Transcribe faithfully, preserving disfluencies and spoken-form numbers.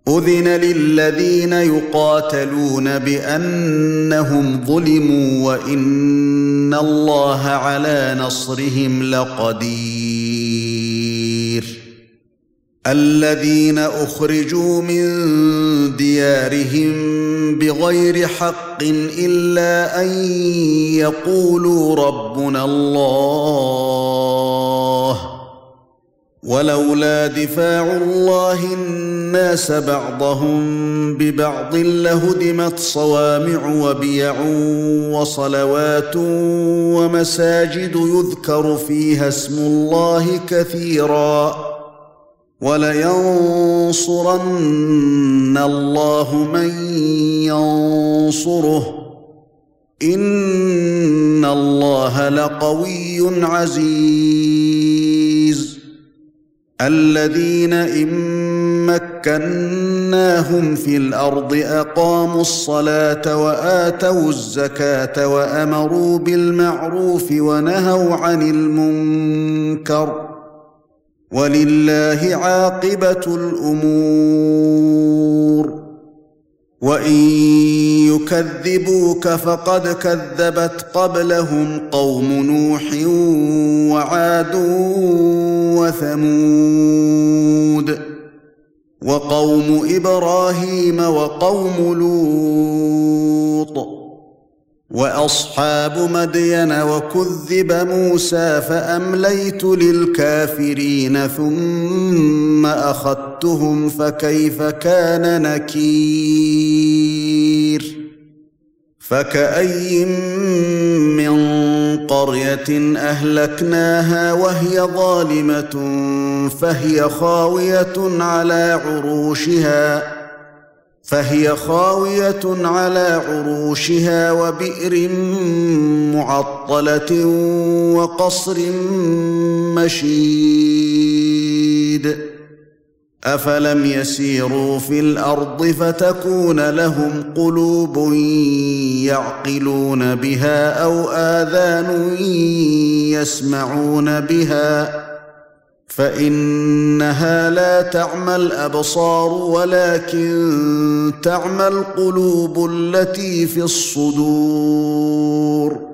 أذن للذين يقاتلون بأنهم ظلموا وإن الله على نصرهم لقدير الذين أخرجوا من ديارهم بغير حق إلا أن يقولوا ربنا الله ولولا دفاع الله الناس بعضهم ببعض لهدمت صوامع وبيع وصلوات ومساجد يذكر فيها اسم الله كثيرا ولينصرن الله من ينصره إن الله لقوي عزيز الذين إن مكناهم في الأرض أقاموا الصلاة وآتوا الزكاة وأمروا بالمعروف ونهوا عن المنكر ولله عاقبة الأمور وإن يكذبوك فقد كذبت قبلهم قوم نوح وعاد وثمود وقوم إبراهيم وقوم لوط وأصحاب مدين وكذب موسى فأمليت للكافرين ثم أخذتهم فكيف كان نكير فكأي من قرية أهلكناها وهي ظالمة فهي خاوية على عروشها فهي خاوية على عروشها وبئر معطلة وقصر مشيد أفلم يسيروا في الأرض فتكون لهم قلوب يعقلون بها أو آذان يسمعون بها فإنها لا تعمى الأبصار ولكن تعمى القلوب التي في الصدور